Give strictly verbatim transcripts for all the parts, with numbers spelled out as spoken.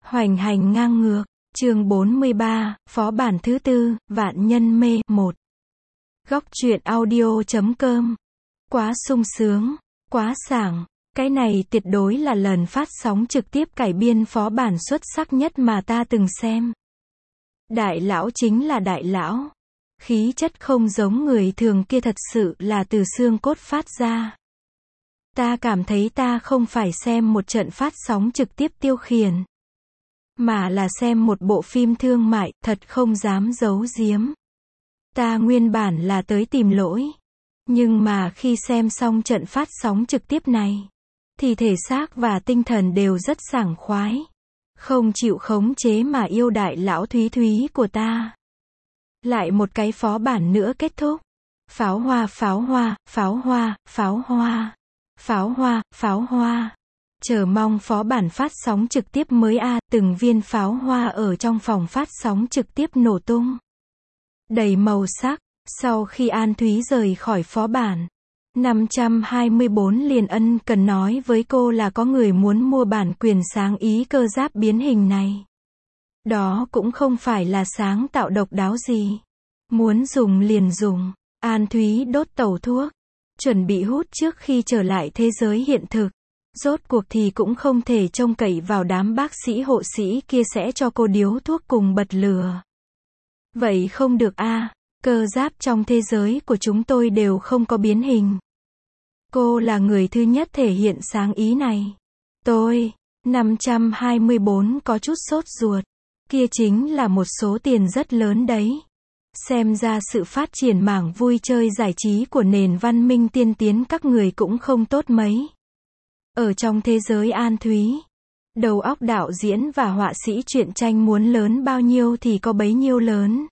Hoành hành ngang ngược, chương bốn mươi ba, phó bản thứ tư, vạn nhân mê, một. Góc truyện audio chấm com. Quá sung sướng, quá sảng, cái này tuyệt đối là lần phát sóng trực tiếp cải biên phó bản xuất sắc nhất mà ta từng xem. Đại lão chính là đại lão. Khí chất không giống người thường kia, thật sự là từ xương cốt phát ra. Ta cảm thấy ta không phải xem một trận phát sóng trực tiếp tiêu khiển, mà là xem một bộ phim thương mại, thật không dám giấu giếm. Ta nguyên bản là tới tìm lỗi. Nhưng mà khi xem xong trận phát sóng trực tiếp này, thì thể xác và tinh thần đều rất sảng khoái. Không chịu khống chế mà yêu đại lão Thúy Thúy của ta. Lại một cái phó bản nữa kết thúc. Pháo hoa, pháo hoa, pháo hoa, pháo hoa, pháo hoa, pháo hoa. Chờ mong phó bản phát sóng trực tiếp mới a, từng viên pháo hoa ở trong phòng phát sóng trực tiếp nổ tung. Đầy màu sắc, sau khi An Thúy rời khỏi phó bản, năm trăm hai mươi bốn liền ân cần nói với cô là có người muốn mua bản quyền sáng ý cơ giáp biến hình này. Đó cũng không phải là sáng tạo độc đáo gì. Muốn dùng liền dùng. An Thúy đốt tẩu thuốc, chuẩn bị hút trước khi trở lại thế giới hiện thực. Rốt cuộc thì cũng không thể trông cậy vào đám bác sĩ hộ sĩ kia sẽ cho cô điếu thuốc cùng bật lửa. Vậy không được a, cơ giáp trong thế giới của chúng tôi đều không có biến hình. Cô là người thứ nhất thể hiện sáng ý này. Tôi, năm trăm hai mươi bốn có chút sốt ruột. Kia chính là một số tiền rất lớn đấy. Xem ra sự phát triển mảng vui chơi giải trí của nền văn minh tiên tiến các người cũng không tốt mấy. Ở trong thế giới An Thúy, đầu óc đạo diễn và họa sĩ truyện tranh muốn lớn bao nhiêu thì có bấy nhiêu lớn.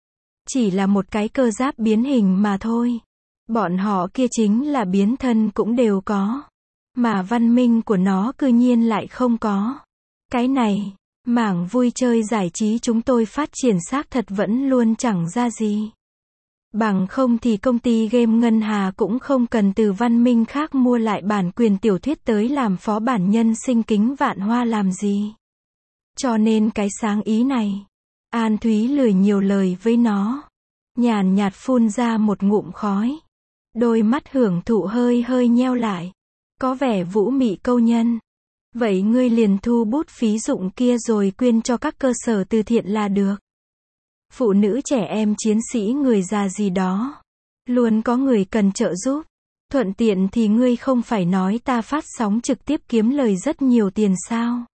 Chỉ là một cái cơ giáp biến hình mà thôi. Bọn họ kia chính là biến thân cũng đều có. Mà văn minh của nó cư nhiên lại không có. Cái này, mảng vui chơi giải trí chúng tôi phát triển xác thật vẫn luôn chẳng ra gì. Bằng không thì công ty game Ngân Hà cũng không cần từ văn minh khác mua lại bản quyền tiểu thuyết tới làm phó bản nhân sinh kính vạn hoa làm gì. Cho nên cái sáng ý này, An Thúy lười nhiều lời với nó. Nhàn nhạt phun ra một ngụm khói. Đôi mắt hưởng thụ hơi hơi nheo lại. Có vẻ vũ mị câu nhân. Vậy ngươi liền thu bút phí dụng kia rồi quyên cho các cơ sở từ thiện là được. Phụ nữ trẻ em chiến sĩ người già gì đó. Luôn có người cần trợ giúp. Thuận tiện thì ngươi không phải nói ta phát sóng trực tiếp kiếm lời rất nhiều tiền sao.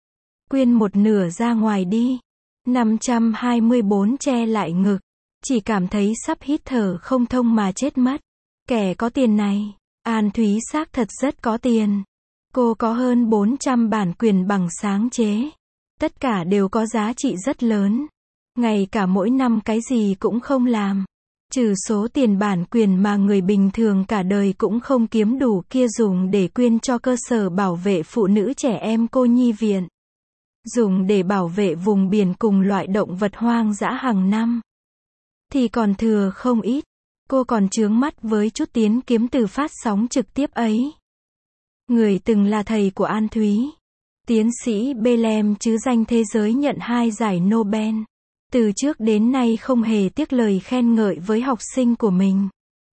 Quyên một nửa ra ngoài đi. năm trăm hai mươi bốn che lại ngực. Chỉ cảm thấy sắp hít thở không thông mà chết mất. Kẻ có tiền này, An Thúy xác thật rất có tiền. Cô có hơn bốn trăm bản quyền bằng sáng chế. Tất cả đều có giá trị rất lớn. Ngay cả mỗi năm cái gì cũng không làm. Trừ số tiền bản quyền mà người bình thường cả đời cũng không kiếm đủ kia dùng để quyên cho cơ sở bảo vệ phụ nữ trẻ em cô nhi viện. Dùng để bảo vệ vùng biển cùng loại động vật hoang dã hàng năm. Thì còn thừa không ít. Cô còn chướng mắt với chút tiến kiếm từ phát sóng trực tiếp ấy. Người từng là thầy của An Thúy. Tiến sĩ Belem chứ danh thế giới nhận hai giải Nobel. Từ trước đến nay không hề tiếc lời khen ngợi với học sinh của mình.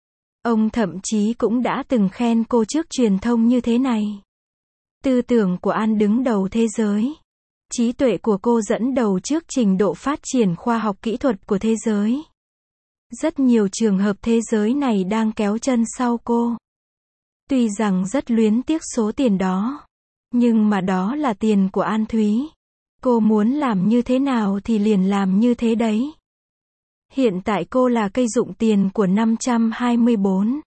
Ông thậm chí cũng đã từng khen cô trước truyền thông như thế này. Tư tưởng của An đứng đầu thế giới. Trí tuệ của cô dẫn đầu trước trình độ phát triển khoa học kỹ thuật của thế giới. Rất nhiều trường hợp thế giới này đang kéo chân sau cô. Tuy rằng rất luyến tiếc số tiền đó. Nhưng mà đó là tiền của An Thúy. Cô muốn làm như thế nào thì liền làm như thế đấy. Hiện tại cô là cây dụng tiền của năm trăm hai mươi bốn.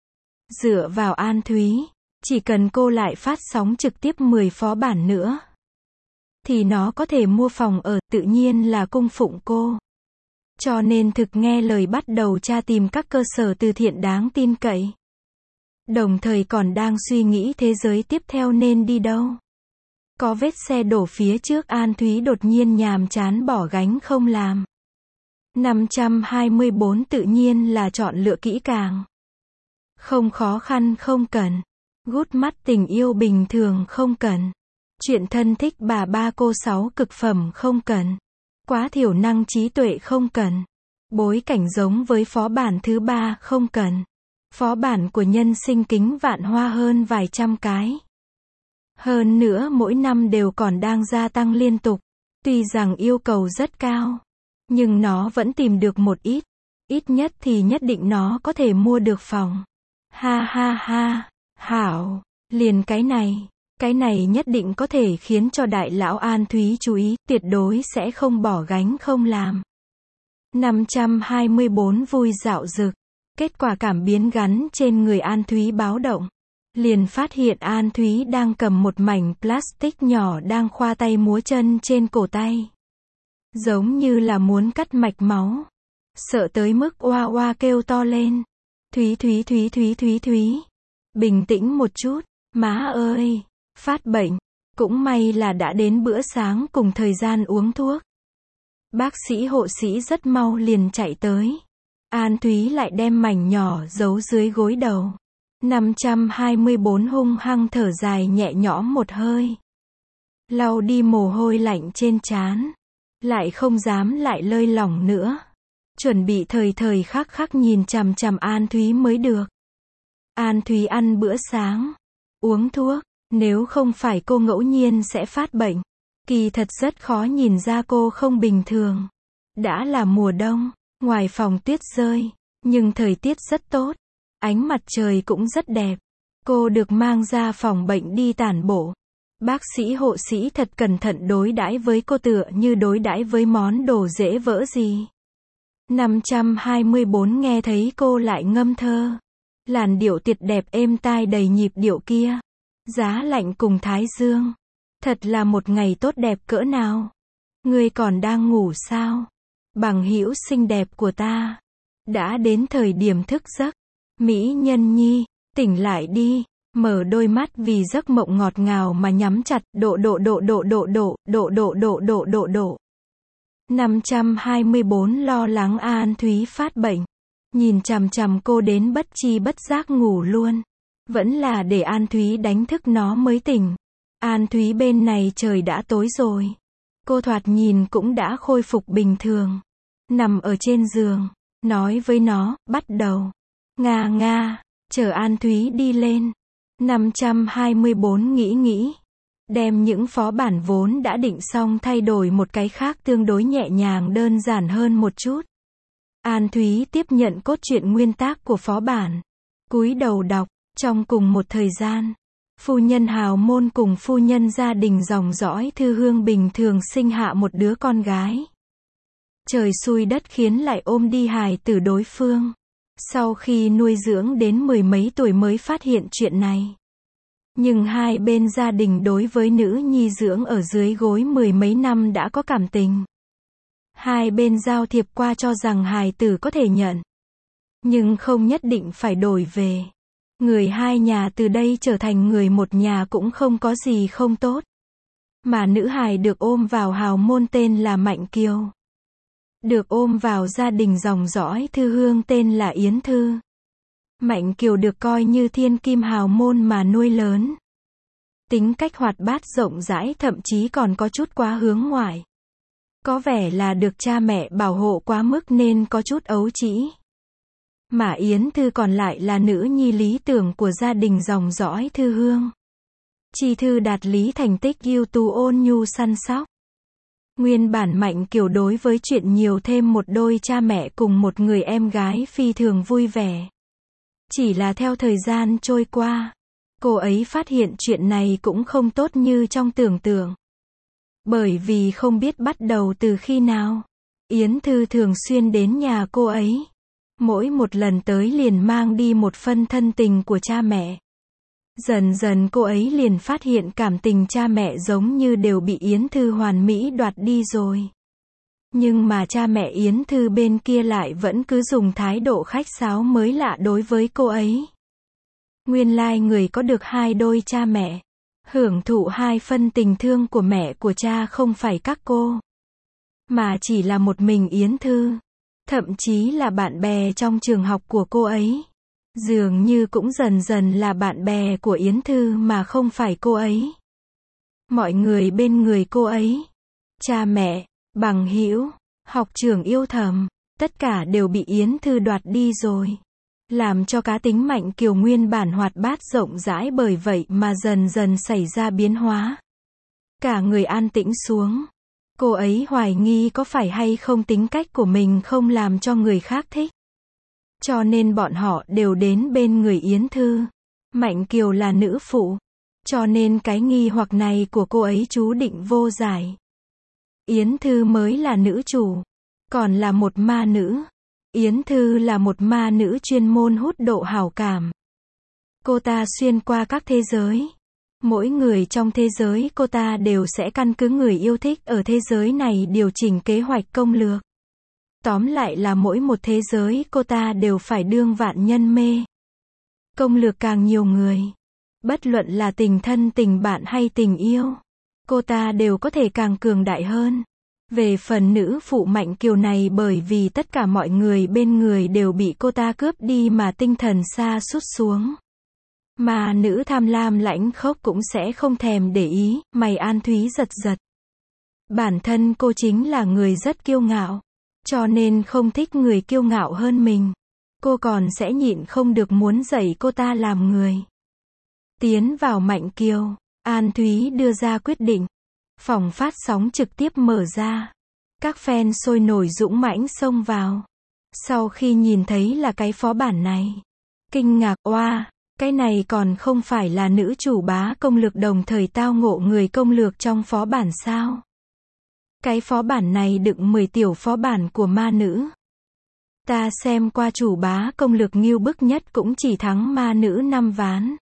Dựa vào An Thúy, chỉ cần cô lại phát sóng trực tiếp mười phó bản nữa, thì nó có thể mua phòng ở, tự nhiên là cung phụng cô. Cho nên thực nghe lời bắt đầu tra tìm các cơ sở từ thiện đáng tin cậy. Đồng thời còn đang suy nghĩ thế giới tiếp theo nên đi đâu. Có vết xe đổ phía trước, An Thúy đột nhiên nhàm chán bỏ gánh không làm. năm trăm hai mươi bốn tự nhiên là chọn lựa kỹ càng. Không khó khăn không cần. Gút mắt tình yêu bình thường không cần. Chuyện thân thích bà ba cô sáu cực phẩm không cần. Quá thiểu năng trí tuệ không cần. Bối cảnh giống với phó bản thứ ba không cần. Phó bản của nhân sinh kính vạn hoa hơn vài trăm cái. Hơn nữa mỗi năm đều còn đang gia tăng liên tục. Tuy rằng yêu cầu rất cao, nhưng nó vẫn tìm được một ít. Ít nhất thì nhất định nó có thể mua được phòng. Ha ha ha, hảo, liền cái này. Cái này nhất định có thể khiến cho đại lão An Thúy chú ý, tuyệt đối sẽ không bỏ gánh không làm. năm trăm hai mươi bốn vui dạo dực. Kết quả cảm biến gắn trên người An Thúy báo động. Liền phát hiện An Thúy đang cầm một mảnh plastic nhỏ đang khoa tay múa chân trên cổ tay. Giống như là muốn cắt mạch máu. Sợ tới mức oa oa kêu to lên. Thúy Thúy Thúy Thúy Thúy Thúy. Bình tĩnh một chút, má ơi. Phát bệnh. Cũng may là đã đến bữa sáng cùng thời gian uống thuốc. Bác sĩ hộ sĩ rất mau liền chạy tới. An Thúy lại đem mảnh nhỏ giấu dưới gối đầu. năm trăm hai mươi bốn hung hăng thở dài nhẹ nhõm một hơi. Lau đi mồ hôi lạnh trên trán. Lại không dám lại lơi lỏng nữa. Chuẩn bị thời thời khắc khắc nhìn chằm chằm An Thúy mới được. An Thúy ăn bữa sáng. Uống thuốc. Nếu không phải cô ngẫu nhiên sẽ phát bệnh. Kỳ thật rất khó nhìn ra cô không bình thường. Đã là mùa đông. Ngoài phòng tuyết rơi. Nhưng thời tiết rất tốt. Ánh mặt trời cũng rất đẹp. Cô được mang ra phòng bệnh đi tản bộ. Bác sĩ hộ sĩ thật cẩn thận đối đãi với cô tựa như đối đãi với món đồ dễ vỡ gì. năm trăm hai mươi bốn nghe thấy cô lại ngâm thơ. Làn điệu tuyệt đẹp êm tai đầy nhịp điệu kia. Giá lạnh cùng thái dương. Thật là một ngày tốt đẹp cỡ nào. Ngươi còn đang ngủ sao? Bằng hữu xinh đẹp của ta. Đã đến thời điểm thức giấc. Mỹ nhân nhi, tỉnh lại đi. Mở đôi mắt vì giấc mộng ngọt ngào mà nhắm chặt. Độ độ độ độ độ độ, độ độ độ độ độ độ. năm trăm hai mươi bốn lo lắng An Thúy phát bệnh. Nhìn chằm chằm cô đến bất chi bất giác ngủ luôn. Vẫn là để An Thúy đánh thức nó mới tỉnh. An Thúy bên này trời đã tối rồi. Cô thoạt nhìn cũng đã khôi phục bình thường. Nằm ở trên giường. Nói với nó, bắt đầu. Nga nga, chờ An Thúy đi lên. năm trăm hai mươi bốn nghĩ nghĩ. Đem những phó bản vốn đã định xong thay đổi một cái khác tương đối nhẹ nhàng đơn giản hơn một chút. An Thúy tiếp nhận cốt truyện nguyên tác của phó bản. Cúi đầu đọc. Trong cùng một thời gian, phu nhân hào môn cùng phu nhân gia đình dòng dõi Thư Hương bình thường sinh hạ một đứa con gái. Trời xui đất khiến lại ôm đi hài tử đối phương. Sau khi nuôi dưỡng đến mười mấy tuổi mới phát hiện chuyện này. Nhưng hai bên gia đình đối với nữ nhi dưỡng ở dưới gối mười mấy năm đã có cảm tình. Hai bên giao thiệp qua cho rằng hài tử có thể nhận. Nhưng không nhất định phải đổi về. Người hai nhà từ đây trở thành người một nhà cũng không có gì không tốt. Mà nữ hài được ôm vào hào môn tên là Mạnh Kiều. Được ôm vào gia đình dòng dõi Thư Hương tên là Yến Thư. Mạnh Kiều được coi như thiên kim hào môn mà nuôi lớn. Tính cách hoạt bát rộng rãi thậm chí còn có chút quá hướng ngoại. Có vẻ là được cha mẹ bảo hộ quá mức nên có chút ấu trĩ. Mà Yến Thư còn lại là nữ nhi lý tưởng của gia đình dòng dõi Thư Hương. Chi Thư đạt lý thành tích ưu tú ôn nhu săn sóc. Nguyên bản Mạnh Kiều đối với chuyện nhiều thêm một đôi cha mẹ cùng một người em gái phi thường vui vẻ. Chỉ là theo thời gian trôi qua, cô ấy phát hiện chuyện này cũng không tốt như trong tưởng tượng. Bởi vì không biết bắt đầu từ khi nào, Yến Thư thường xuyên đến nhà cô ấy. Mỗi một lần tới liền mang đi một phân thân tình của cha mẹ. Dần dần cô ấy liền phát hiện cảm tình cha mẹ giống như đều bị Yến Thư hoàn mỹ đoạt đi rồi. Nhưng mà cha mẹ Yến Thư bên kia lại vẫn cứ dùng thái độ khách sáo mới lạ đối với cô ấy. Nguyên lai người có được hai đôi cha mẹ, hưởng thụ hai phân tình thương của mẹ của cha không phải các cô, mà chỉ là một mình Yến Thư. Thậm chí là bạn bè trong trường học của cô ấy. Dường như cũng dần dần là bạn bè của Yến Thư mà không phải cô ấy. mọi người bên người cô ấy, cha mẹ, bằng hữu, học trưởng yêu thầm, tất cả đều bị Yến Thư đoạt đi rồi. Làm cho cá tính Mạnh Kiều nguyên bản hoạt bát rộng rãi bởi vậy mà dần dần xảy ra biến hóa. Cả người an tĩnh xuống. Cô ấy hoài nghi có phải hay không tính cách của mình không làm cho người khác thích. Cho nên bọn họ đều đến bên người Yến Thư. Mạnh Kiều là nữ phụ. Cho nên cái nghi hoặc này của cô ấy chú định vô giải. Yến Thư mới là nữ chủ. Còn là một ma nữ. Yến Thư là một ma nữ chuyên môn hút độ hảo cảm. Cô ta xuyên qua các thế giới. Mỗi người trong thế giới cô ta đều sẽ căn cứ người yêu thích ở thế giới này điều chỉnh kế hoạch công lược. Tóm lại là mỗi một thế giới cô ta đều phải đương vạn nhân mê. Công lược càng nhiều người. Bất luận là tình thân tình bạn hay tình yêu. Cô ta đều có thể càng cường đại hơn. Về phần nữ phụ Mạnh Kiều này bởi vì tất cả mọi người bên người đều bị cô ta cướp đi mà tinh thần sa sút xuống. Mà nữ tham lam lãnh khốc cũng sẽ không thèm để ý, mày An Thúy giật giật. Bản thân cô chính là người rất kiêu ngạo. Cho nên không thích người kiêu ngạo hơn mình. Cô còn sẽ nhịn không được muốn dạy cô ta làm người. Tiến vào Mạnh Kiều, An Thúy đưa ra quyết định. Phòng phát sóng trực tiếp mở ra. Các fan sôi nổi dũng mãnh xông vào. Sau khi nhìn thấy là cái phó bản này. Kinh ngạc, oa, cái này còn không phải là nữ chủ bá công lược đồng thời tao ngộ người công lược trong phó bản sao? Cái phó bản này đựng mười tiểu phó bản của ma nữ. Ta xem qua chủ bá công lược ngưu bức nhất cũng chỉ thắng ma nữ năm ván.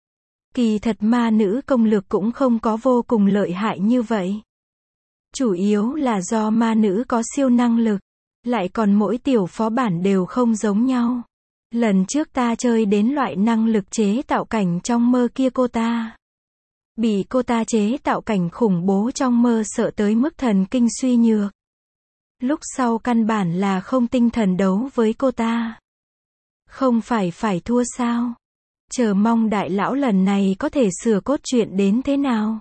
Kỳ thật ma nữ công lược cũng không có vô cùng lợi hại như vậy. Chủ yếu là do ma nữ có siêu năng lực. Lại còn mỗi tiểu phó bản đều không giống nhau. Lần trước ta chơi đến loại năng lực chế tạo cảnh trong mơ kia cô ta. Bị cô ta chế tạo cảnh khủng bố trong mơ sợ tới mức thần kinh suy nhược. Lúc sau căn bản là không tinh thần đấu với cô ta. Không phải phải thua sao? Chờ mong đại lão lần này có thể sửa cốt truyện đến thế nào.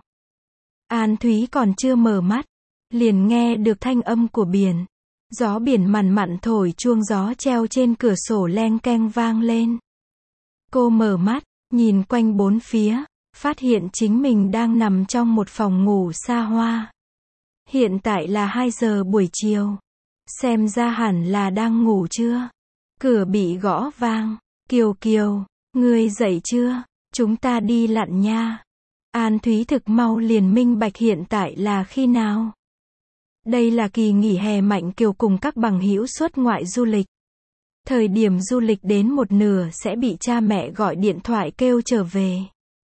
An Thúy còn chưa mở mắt. Liền nghe được thanh âm của biển. Gió biển mằn mặn thổi chuông gió treo trên cửa sổ leng keng vang lên. Cô mở mắt, nhìn quanh bốn phía, phát hiện chính mình đang nằm trong một phòng ngủ xa hoa. Hiện tại là hai giờ buổi chiều. Xem ra hẳn là đang ngủ chưa? Cửa bị gõ vang. Kiều Kiều, ngươi dậy chưa? Chúng ta đi lặn nha. An Thúy thực mau liền minh bạch hiện tại là khi nào. Đây là kỳ nghỉ hè Mạnh Kiều cùng các bằng hữu xuất ngoại du lịch. Thời điểm du lịch đến một nửa sẽ bị cha mẹ gọi điện thoại kêu trở về.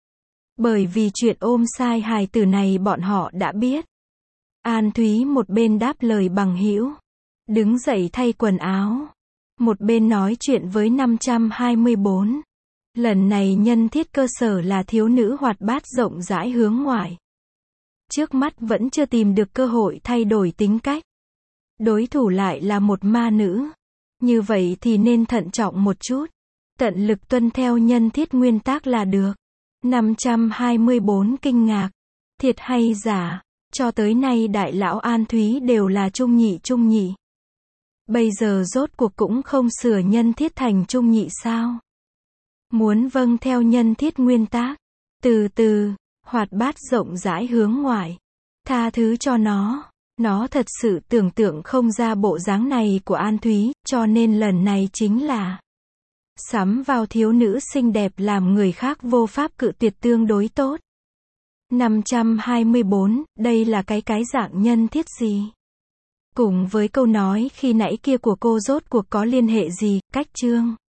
Bởi vì chuyện ôm sai hài tử này bọn họ đã biết. An Thúy một bên đáp lời bằng hữu, đứng dậy thay quần áo, một bên nói chuyện với năm trăm hai mươi bốn. Lần này nhân thiết cơ sở là thiếu nữ hoạt bát rộng rãi hướng ngoại. Trước mắt vẫn chưa tìm được cơ hội thay đổi tính cách. Đối thủ lại là một ma nữ. Như vậy thì nên thận trọng một chút. Tận lực tuân theo nhân thiết nguyên tắc là được. năm trăm hai mươi bốn kinh ngạc. Thiệt hay giả? Cho tới nay đại lão An Thúy đều là trung nhị trung nhị. Bây giờ rốt cuộc cũng không sửa nhân thiết thành trung nhị sao? Muốn vâng theo nhân thiết nguyên tắc. Từ từ, hoạt bát rộng rãi hướng ngoại. Tha thứ cho nó. Nó thật sự tưởng tượng không ra bộ dáng này của An Thúy, cho nên lần này chính là sắm vào thiếu nữ xinh đẹp làm người khác vô pháp cự tuyệt tương đối tốt. năm trăm hai mươi bốn, đây là cái cái dạng nhân thiết gì? Cùng với câu nói khi nãy kia của cô rốt cuộc có liên hệ gì, cách chương.